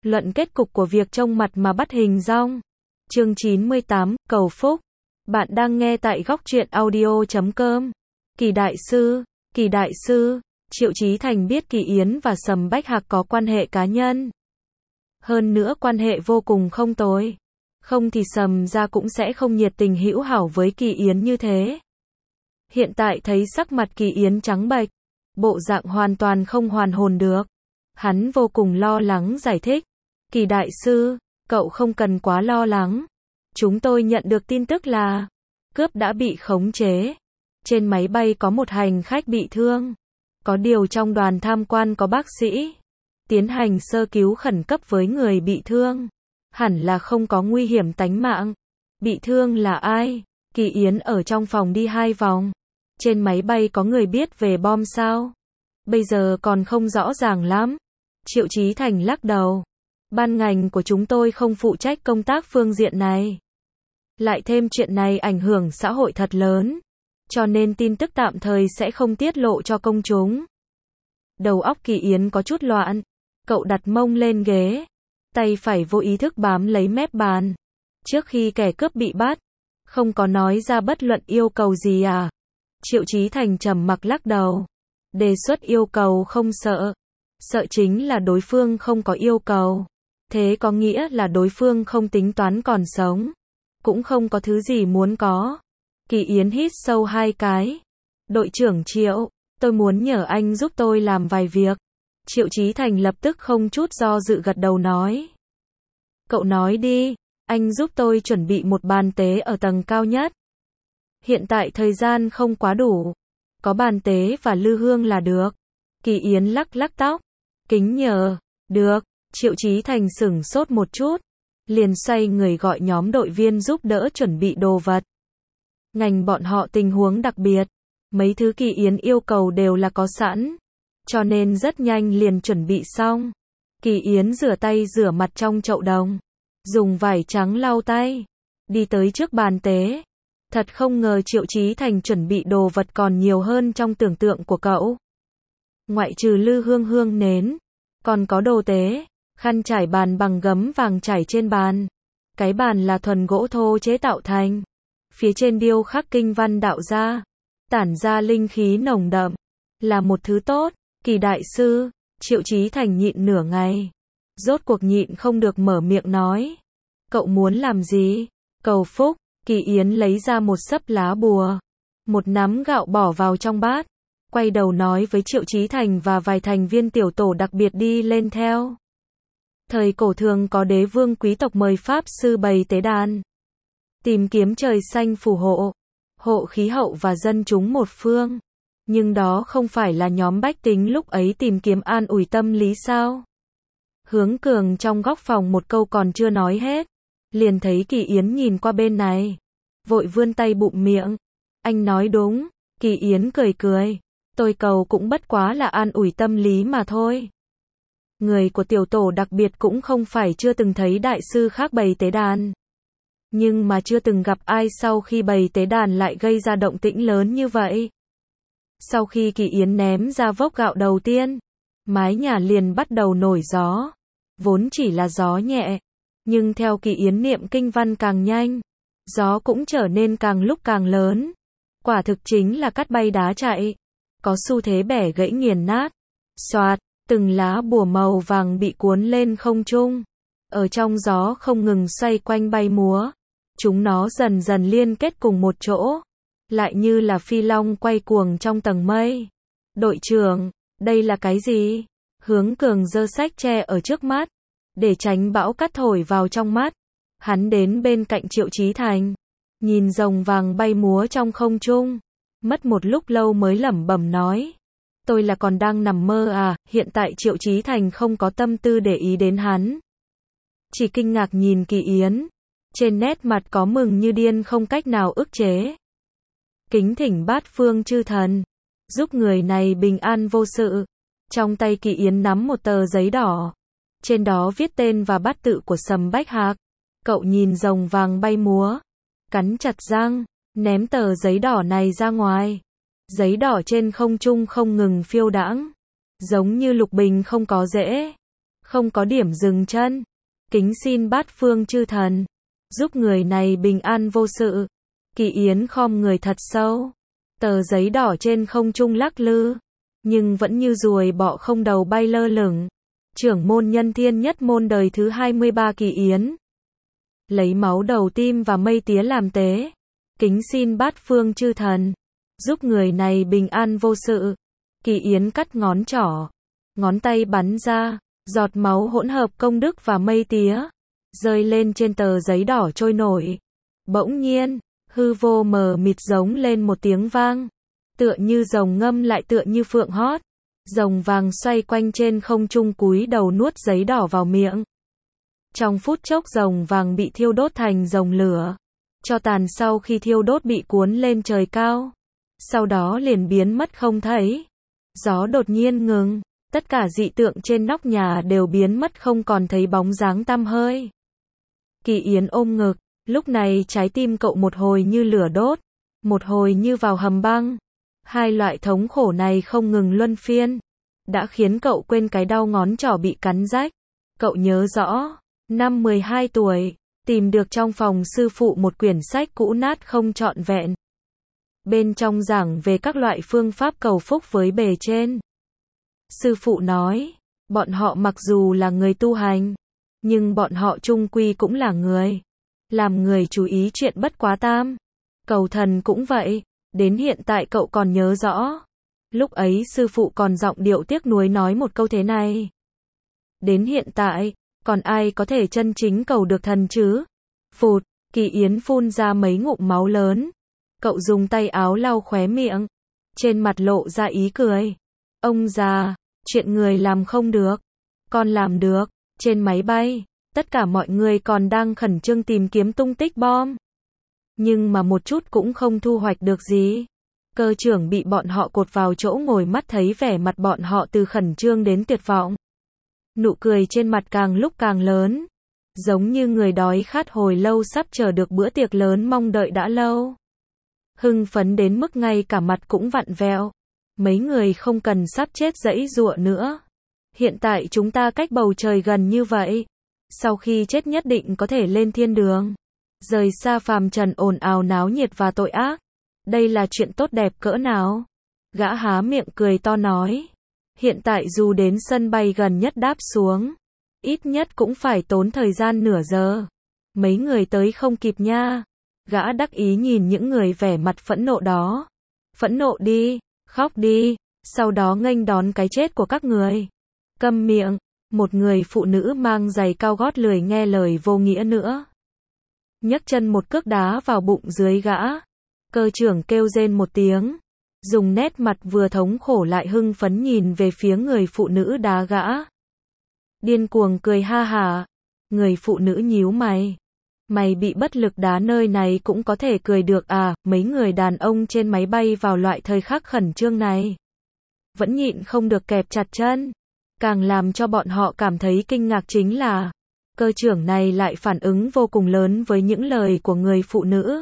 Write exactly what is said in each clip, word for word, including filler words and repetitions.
Luận kết cục của việc trông mặt mà bắt hình dong. Chương chín mươi tám, cầu phúc. Bạn đang nghe tại góc truyện audio chấm com. Kỳ đại sư, Kỳ đại sư, Triệu Chí Thành biết Kỳ Yến và Sầm Bách Hạc có quan hệ cá nhân. Hơn nữa quan hệ vô cùng không tồi. Không thì Sầm gia cũng sẽ không nhiệt tình hữu hảo với Kỳ Yến như thế. Hiện tại thấy sắc mặt Kỳ Yến trắng bệch, bộ dạng hoàn toàn không hoàn hồn được. Hắn vô cùng lo lắng giải thích. Kỳ đại sư, cậu không cần quá lo lắng. Chúng tôi nhận được tin tức là cướp đã bị khống chế. Trên máy bay có một hành khách bị thương. Có điều trong đoàn tham quan có bác sĩ. Tiến hành sơ cứu khẩn cấp với người bị thương. Hẳn là không có nguy hiểm tánh mạng. Bị thương là ai? Kỳ Yến ở trong phòng đi hai vòng. Trên máy bay có người biết về bom sao? Bây giờ còn không rõ ràng lắm. Triệu Chí Thành lắc đầu. Ban ngành của chúng tôi không phụ trách công tác phương diện này. Lại thêm chuyện này ảnh hưởng xã hội thật lớn. Cho nên tin tức tạm thời sẽ không tiết lộ cho công chúng. Đầu óc Kỳ Yến có chút loạn. Cậu đặt mông lên ghế. Tay phải vô ý thức bám lấy mép bàn. Trước khi kẻ cướp bị bắt. Không có nói ra bất luận yêu cầu gì à? Triệu Chí Thành trầm mặc lắc đầu. Đề xuất yêu cầu không sợ. Sợ chính là đối phương không có yêu cầu. Thế có nghĩa là đối phương không tính toán còn sống. Cũng không có thứ gì muốn có. Kỳ Yến hít sâu hai cái. Đội trưởng Triệu, tôi muốn nhờ anh giúp tôi làm vài việc. Triệu Chí Thành lập tức không chút do dự gật đầu nói. Cậu nói đi, anh giúp tôi chuẩn bị một bàn tế ở tầng cao nhất. Hiện tại thời gian không quá đủ. Có bàn tế và lư hương là được. Kỳ Yến lắc lắc tóc. Kính nhờ, được. Triệu Chí Thành sửng sốt một chút. Liền xoay người gọi nhóm đội viên giúp đỡ chuẩn bị đồ vật. Ngành bọn họ tình huống đặc biệt. Mấy thứ Kỳ Yến yêu cầu đều là có sẵn. Cho nên rất nhanh liền chuẩn bị xong. Kỳ Yến rửa tay rửa mặt trong chậu đồng. Dùng vải trắng lau tay. Đi tới trước bàn tế. Thật không ngờ Triệu Chí Thành chuẩn bị đồ vật còn nhiều hơn trong tưởng tượng của cậu. Ngoại trừ lư hương hương nến. Còn có đồ tế. Khăn trải bàn bằng gấm vàng trải trên bàn. Cái bàn là thuần gỗ thô chế tạo thành. Phía trên điêu khắc kinh văn đạo gia. Tản ra linh khí nồng đậm. Là một thứ tốt. Kỳ đại sư, Triệu Chí Thành nhịn nửa ngày. Rốt cuộc nhịn không được mở miệng nói. Cậu muốn làm gì? Cầu phúc. Kỳ Yến lấy ra một xấp lá bùa. Một nắm gạo bỏ vào trong bát. Quay đầu nói với Triệu Chí Thành và vài thành viên tiểu tổ đặc biệt đi lên theo. Thời cổ thường có đế vương quý tộc mời pháp sư bày tế đàn. Tìm kiếm trời xanh phù hộ. Hộ khí hậu và dân chúng một phương. Nhưng đó không phải là nhóm bách tính lúc ấy tìm kiếm an ủi tâm lý sao? Hướng Cường trong góc phòng một câu còn chưa nói hết. Liền thấy Kỳ Yến nhìn qua bên này. Vội vươn tay bụm miệng. Anh nói đúng. Kỳ Yến cười cười. Tôi cầu cũng bất quá là an ủi tâm lý mà thôi. Người của tiểu tổ đặc biệt cũng không phải chưa từng thấy đại sư khác bày tế đàn. Nhưng mà chưa từng gặp ai sau khi bày tế đàn lại gây ra động tĩnh lớn như vậy. Sau khi Kỳ Yến ném ra vốc gạo đầu tiên, mái nhà liền bắt đầu nổi gió. Vốn chỉ là gió nhẹ, nhưng theo Kỳ Yến niệm kinh văn càng nhanh, gió cũng trở nên càng lúc càng lớn. Quả thực chính là cắt bay đá chạy, có xu thế bẻ gãy nghiền nát. Xoạt, từng lá bùa màu vàng bị cuốn lên không trung, ở trong gió không ngừng xoay quanh bay múa. Chúng nó dần dần liên kết cùng một chỗ, lại như là phi long quay cuồng trong tầng mây. Đội trưởng, đây là cái gì? Hướng Cường giơ sách tre ở trước mắt, để tránh bão cát thổi vào trong mắt. Hắn đến bên cạnh Triệu Chí Thành, nhìn rồng vàng bay múa trong không trung, mất một lúc lâu mới lẩm bẩm nói. Tôi là còn đang nằm mơ à? Hiện tại Triệu Chí Thành không có tâm tư để ý đến hắn. Chỉ kinh ngạc nhìn Kỳ Yến. Trên nét mặt có mừng như điên không cách nào ức chế. Kính thỉnh bát phương chư thần, giúp người này bình an vô sự. Trong tay Kỳ Yến nắm một tờ giấy đỏ. Trên đó viết tên và bát tự của Sầm Bách Hạc. Cậu nhìn rồng vàng bay múa. Cắn chặt răng, ném tờ giấy đỏ này ra ngoài. Giấy đỏ trên không trung không ngừng phiêu đãng. Giống như lục bình không có rễ. không có điểm dừng chân. Kính xin bát phương chư thần, giúp người này bình an vô sự. Kỳ Yến khom người thật sâu. Tờ giấy đỏ trên không trung lắc lư, nhưng vẫn như ruồi bọ không đầu bay lơ lửng. Trưởng môn Nhân Thiên Nhất môn đời thứ hai mươi ba Kỳ Yến. Lấy máu đầu tim và mây tía làm tế. Kính xin bát phương chư thần, giúp người này bình an vô sự. Kỳ Yến cắt ngón trỏ, ngón tay bắn ra, giọt máu hỗn hợp công đức và mây tía, rơi lên trên tờ giấy đỏ trôi nổi. Bỗng nhiên, hư vô mờ mịt giống lên một tiếng vang, tựa như rồng ngâm lại tựa như phượng hót. Rồng vàng xoay quanh trên không trung cúi đầu nuốt giấy đỏ vào miệng. Trong phút chốc rồng vàng bị thiêu đốt thành rồng lửa. Tro tàn sau khi thiêu đốt bị cuốn lên trời cao, sau đó liền biến mất không thấy. Gió đột nhiên ngừng, tất cả dị tượng trên nóc nhà đều biến mất không còn thấy bóng dáng tăm hơi. Kỳ Yến ôm ngực, lúc này trái tim cậu một hồi như lửa đốt, một hồi như vào hầm băng. Hai loại thống khổ này không ngừng luân phiên, đã khiến cậu quên cái đau ngón trỏ bị cắn rách. Cậu nhớ rõ, năm mười hai tuổi, tìm được trong phòng sư phụ một quyển sách cũ nát không trọn vẹn. Bên trong giảng về các loại phương pháp cầu phúc với bề trên. Sư phụ nói, bọn họ mặc dù là người tu hành, nhưng bọn họ chung quy cũng là người. Làm người chú ý chuyện bất quá tam. Cầu thần cũng vậy, đến hiện tại cậu còn nhớ rõ. Lúc ấy sư phụ còn giọng điệu tiếc nuối nói một câu thế này. Đến hiện tại, còn ai có thể chân chính cầu được thần chứ? Phụt, Kỳ Yến phun ra mấy ngụm máu lớn. Cậu dùng tay áo lau khóe miệng, trên mặt lộ ra ý cười. Ông già, chuyện người làm không được, con làm được. Trên máy bay, tất cả mọi người còn đang khẩn trương tìm kiếm tung tích bom. Nhưng mà một chút cũng không thu hoạch được gì. Cơ trưởng bị bọn họ cột vào chỗ ngồi, mắt thấy vẻ mặt bọn họ từ khẩn trương đến tuyệt vọng. Nụ cười trên mặt càng lúc càng lớn, giống như người đói khát hồi lâu sắp chờ được bữa tiệc lớn mong đợi đã lâu. Hưng phấn đến mức ngay cả mặt cũng vặn vẹo. Mấy người không cần sắp chết giãy giụa nữa. Hiện tại chúng ta cách bầu trời gần như vậy. Sau khi chết nhất định có thể lên thiên đường. Rời xa phàm trần ồn ào náo nhiệt và tội ác. Đây là chuyện tốt đẹp cỡ nào? Gã há miệng cười to nói. Hiện tại dù đến sân bay gần nhất đáp xuống, ít nhất cũng phải tốn thời gian nửa giờ. Mấy người tới không kịp nha. Gã đắc ý nhìn những người vẻ mặt phẫn nộ đó. Phẫn nộ đi, khóc đi, sau đó nghênh đón cái chết của các người. Câm miệng, một người phụ nữ mang giày cao gót lười nghe lời vô nghĩa nữa. Nhấc chân một cước đá vào bụng dưới gã. Cơ trưởng kêu rên một tiếng, dùng nét mặt vừa thống khổ lại hưng phấn nhìn về phía người phụ nữ đá gã. Điên cuồng cười ha hả. Người phụ nữ nhíu mày. Mày bị bất lực đá nơi này cũng có thể cười được à? Mấy người đàn ông trên máy bay vào loại thời khắc khẩn trương này vẫn nhịn không được kẹp chặt chân. Càng làm cho bọn họ cảm thấy kinh ngạc chính là cơ trưởng này lại phản ứng vô cùng lớn với những lời của người phụ nữ.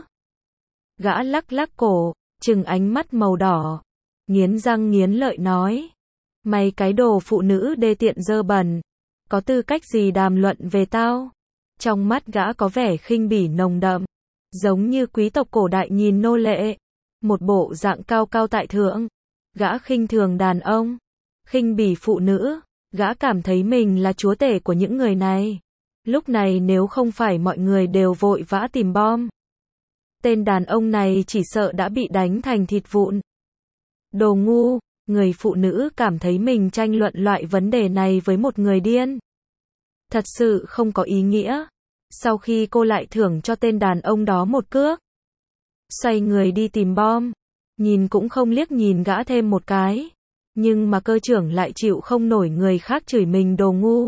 Gã lắc lắc cổ, trừng ánh mắt màu đỏ, nghiến răng nghiến lợi nói. Mày cái đồ phụ nữ đê tiện dơ bẩn, có tư cách gì đàm luận về tao? Trong mắt gã có vẻ khinh bỉ nồng đậm, giống như quý tộc cổ đại nhìn nô lệ. Một bộ dạng cao cao tại thượng. Gã khinh thường đàn ông, khinh bỉ phụ nữ. Gã cảm thấy mình là chúa tể của những người này. Lúc này nếu không phải mọi người đều vội vã tìm bom, tên đàn ông này chỉ sợ đã bị đánh thành thịt vụn. Đồ ngu, người phụ nữ cảm thấy mình tranh luận loại vấn đề này với một người điên thật sự không có ý nghĩa. Sau khi cô lại thưởng cho tên đàn ông đó một cước, xoay người đi tìm bom, nhìn cũng không liếc nhìn gã thêm một cái. Nhưng mà cơ trưởng lại chịu không nổi người khác chửi mình đồ ngu.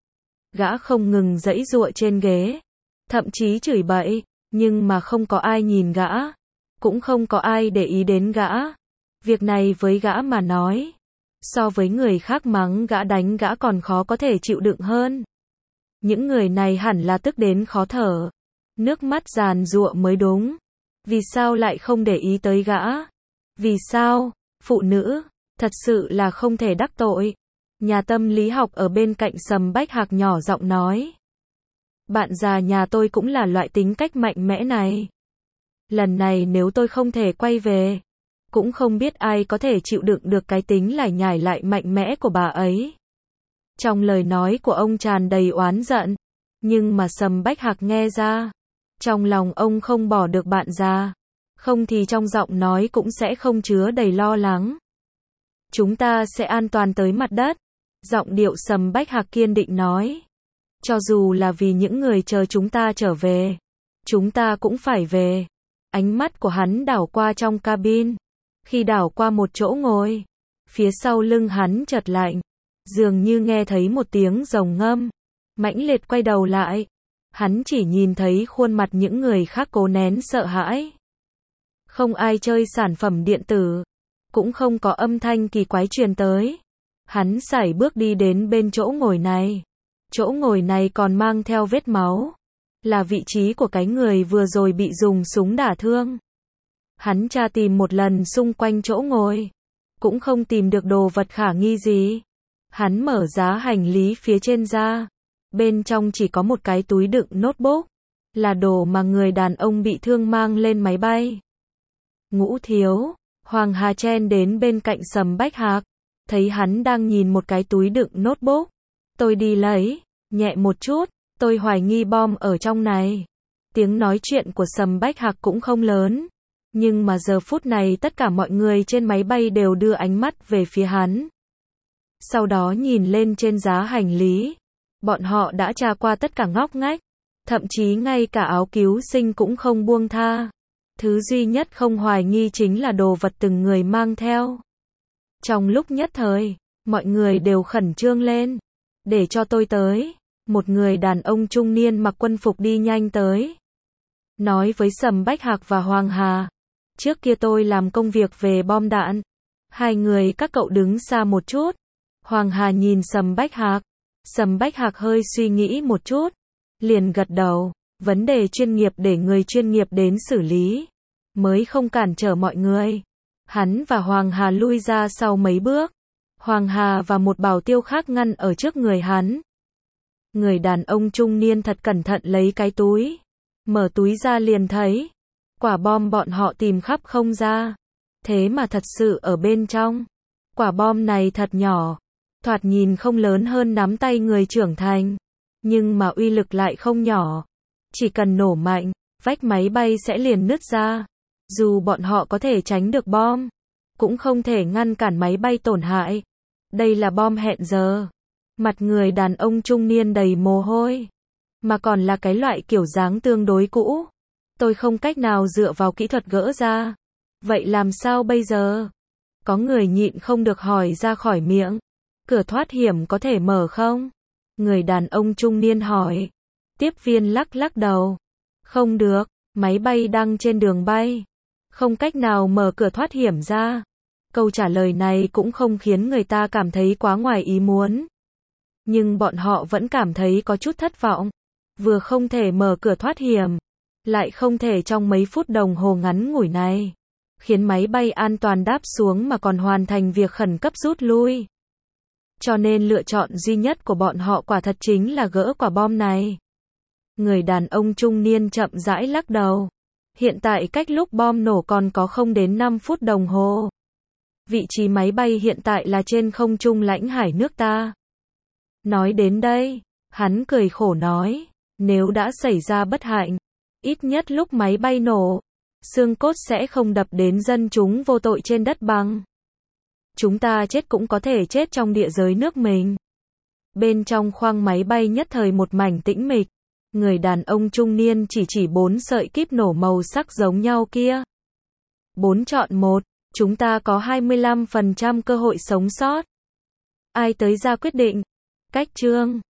Gã không ngừng giãy giụa trên ghế, thậm chí chửi bậy, nhưng mà không có ai nhìn gã, cũng không có ai để ý đến gã. Việc này với gã mà nói, so với người khác mắng gã đánh gã còn khó có thể chịu đựng hơn. Những người này hẳn là tức đến khó thở, nước mắt giàn giụa mới đúng. Vì sao lại không để ý tới gã? Vì sao? Phụ nữ, thật sự là không thể đắc tội. Nhà tâm lý học ở bên cạnh Sầm Bách Hạc nhỏ giọng nói. Bạn già nhà tôi cũng là loại tính cách mạnh mẽ này. Lần này nếu tôi không thể quay về, cũng không biết ai có thể chịu đựng được cái tính lải nhải lại mạnh mẽ của bà ấy. Trong lời nói của ông tràn đầy oán giận, nhưng mà Sầm Bách Hạc nghe ra, trong lòng ông không bỏ được bạn già, không thì trong giọng nói cũng sẽ không chứa đầy lo lắng. Chúng ta sẽ an toàn tới mặt đất, giọng điệu Sầm Bách Hạc kiên định nói. Cho dù là vì những người chờ chúng ta trở về, chúng ta cũng phải về. Ánh mắt của hắn đảo qua trong cabin, khi đảo qua một chỗ ngồi, phía sau lưng hắn chợt lạnh, dường như nghe thấy một tiếng rồng ngâm, mãnh liệt quay đầu lại, hắn chỉ nhìn thấy khuôn mặt những người khác cố nén sợ hãi. Không ai chơi sản phẩm điện tử, cũng không có âm thanh kỳ quái truyền tới. Hắn sải bước đi đến bên chỗ ngồi này. Chỗ ngồi này còn mang theo vết máu, là vị trí của cái người vừa rồi bị dùng súng đả thương. Hắn tra tìm một lần xung quanh chỗ ngồi, cũng không tìm được đồ vật khả nghi gì. Hắn mở giá hành lý phía trên ra, bên trong chỉ có một cái túi đựng notebook, là đồ mà người đàn ông bị thương mang lên máy bay. Ngũ Thiếu, Hoàng Hà chen đến bên cạnh Sầm Bách Hạc, thấy hắn đang nhìn một cái túi đựng notebook. Tôi đi lấy, nhẹ một chút, tôi hoài nghi bom ở trong này. Tiếng nói chuyện của Sầm Bách Hạc cũng không lớn, nhưng mà giờ phút này tất cả mọi người trên máy bay đều đưa ánh mắt về phía hắn. Sau đó nhìn lên trên giá hành lý, bọn họ đã tra qua tất cả ngóc ngách, thậm chí ngay cả áo cứu sinh cũng không buông tha. Thứ duy nhất không hoài nghi chính là đồ vật từng người mang theo. Trong lúc nhất thời, mọi người đều khẩn trương lên. Để cho tôi tới. Một người đàn ông trung niên mặc quân phục đi nhanh tới. Nói với Sầm Bách Hạc và Hoàng Hà. Trước kia tôi làm công việc về bom đạn. Hai người các cậu đứng xa một chút. Hoàng Hà nhìn Sầm Bách Hạc. Sầm Bách Hạc hơi suy nghĩ một chút, liền gật đầu. Vấn đề chuyên nghiệp để người chuyên nghiệp đến xử lý, mới không cản trở mọi người. Hắn và Hoàng Hà lui ra sau mấy bước. Hoàng Hà và một bảo tiêu khác ngăn ở trước người hắn. Người đàn ông trung niên thật cẩn thận lấy cái túi. Mở túi ra liền thấy quả bom bọn họ tìm khắp không ra. Thế mà thật sự ở bên trong. Quả bom này thật nhỏ, thoạt nhìn không lớn hơn nắm tay người trưởng thành, nhưng mà uy lực lại không nhỏ. Chỉ cần nổ mạnh, vách máy bay sẽ liền nứt ra. Dù bọn họ có thể tránh được bom, cũng không thể ngăn cản máy bay tổn hại. Đây là bom hẹn giờ. Mặt người đàn ông trung niên đầy mồ hôi, mà còn là cái loại kiểu dáng tương đối cũ. Tôi không cách nào dựa vào kỹ thuật gỡ ra. Vậy làm sao bây giờ? Có người nhịn không được hỏi ra khỏi miệng. Cửa thoát hiểm có thể mở không? Người đàn ông trung niên hỏi. Tiếp viên lắc lắc đầu. Không được, máy bay đang trên đường bay. Không cách nào mở cửa thoát hiểm ra. Câu trả lời này cũng không khiến người ta cảm thấy quá ngoài ý muốn. Nhưng bọn họ vẫn cảm thấy có chút thất vọng. Vừa không thể mở cửa thoát hiểm, lại không thể trong mấy phút đồng hồ ngắn ngủi này khiến máy bay an toàn đáp xuống mà còn hoàn thành việc khẩn cấp rút lui. Cho nên lựa chọn duy nhất của bọn họ quả thật chính là gỡ quả bom này. Người đàn ông trung niên chậm rãi lắc đầu. Hiện tại cách lúc bom nổ còn có không đến năm phút đồng hồ. Vị trí máy bay hiện tại là trên không trung lãnh hải nước ta. Nói đến đây, hắn cười khổ nói, nếu đã xảy ra bất hạnh, ít nhất lúc máy bay nổ, xương cốt sẽ không đập đến dân chúng vô tội trên đất bằng. Chúng ta chết cũng có thể chết trong địa giới nước mình. Bên trong khoang máy bay nhất thời một mảnh tĩnh mịch. Người đàn ông trung niên chỉ chỉ bốn sợi kíp nổ màu sắc giống nhau kia. Bốn chọn một, chúng ta có hai mươi lăm phần trăm cơ hội sống sót. Ai tới ra quyết định? Cách chương